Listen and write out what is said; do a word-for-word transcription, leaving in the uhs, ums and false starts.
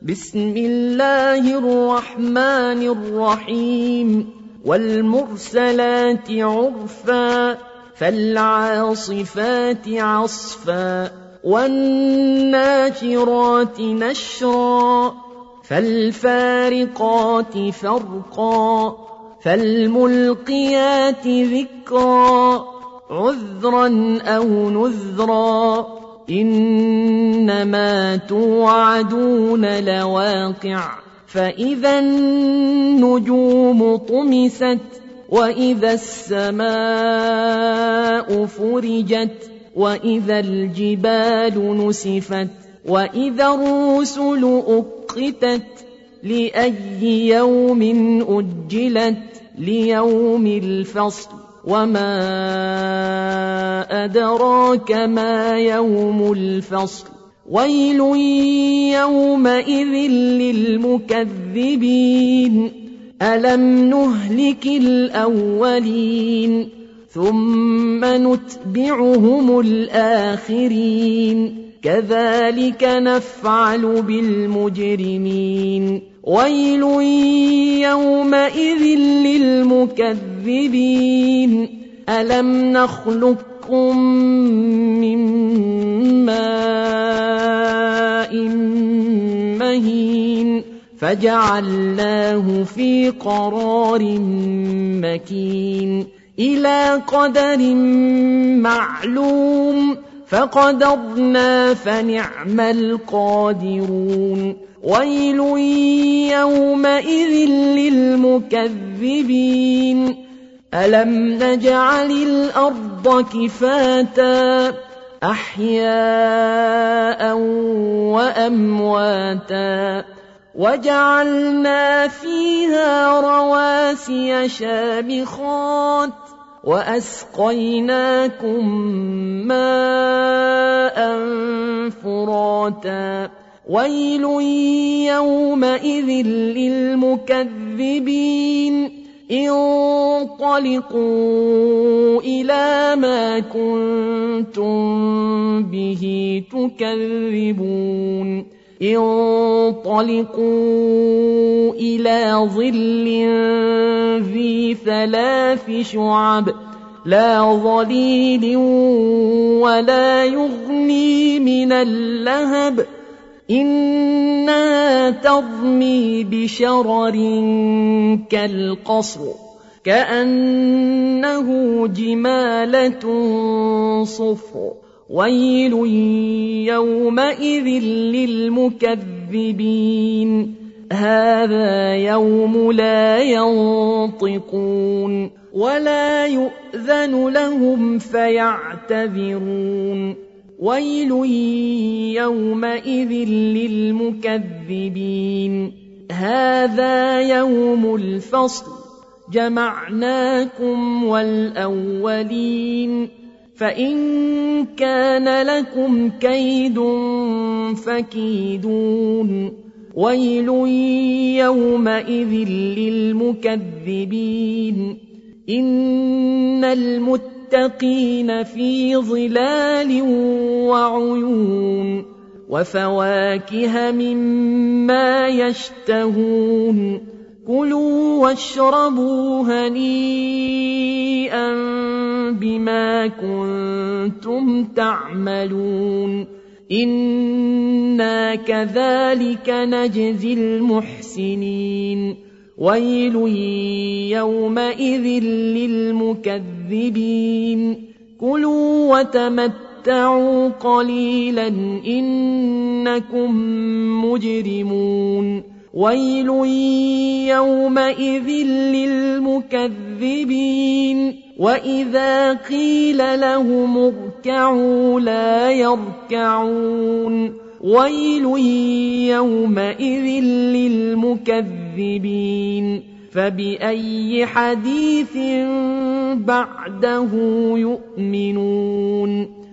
بسم الله الرحمن الرحيم والمرسلات عرفا فالعاصفات عصفا والناشرات نشرا فالفارقات فرقا فالملقيات ذكرا عذرا أو نذرا إنما توعدون لواقع فإذا النجوم طمست وإذا السماء فرجت وإذا الجبال نسفت وإذا الرسل أقتت لأي يوم أجلت ليوم الفصل وما أدراك ما يوم الفصل ويل يومئذ للمكذبين ألم نهلك الأولين ثم نتبعهم الآخرين كذلك نفعل بالمجرمين ويل يومئذ للمكذبين ألم نخلقكم من ماء مهين فجعلناه في قرار مكين إلى قدر معلوم فقدرنا فنعم القادرون ويل يومئذ للمكذبين ألم نجعل الأرض كفاتا أحياء وأمواتا وجعلنا فيها رواسي شامخات وأسقيناكم ماء فراتا ويل يومئذ للمكذبين انطلقوا إلى ما كنتم به تكذبون انطلقوا إلى ظل ذي ثلاث شعب لا ظليل ولا يغني من اللهب إنها ترمي بشرر كالقصر كأنه جمالة صفر ويل يومئذ للمكذبين هذا يوم لا ينطقون ولا يؤذن لهم فيعتذرون ويل يومئذ للمكذبين هذا يوم الفصل جمعناكم والأولين فإن كان لكم كيد فكيدون ويل يومئذ للمكذبين إن المتقين في ظلال وعيون وفواكه مما يشتهون كلوا واشربوا هنيئا بما كنتم تعملون إنا كذلك نجزي المحسنين ويل يومئذ للمكذبين كلوا وتمتعوا قليلا إنكم مجرمون ويل يومئذ للمكذبين وإذا قيل لهم اركعوا لا يركعون ويل يومئذ للمكذبين فبأي حديث بعده يؤمنون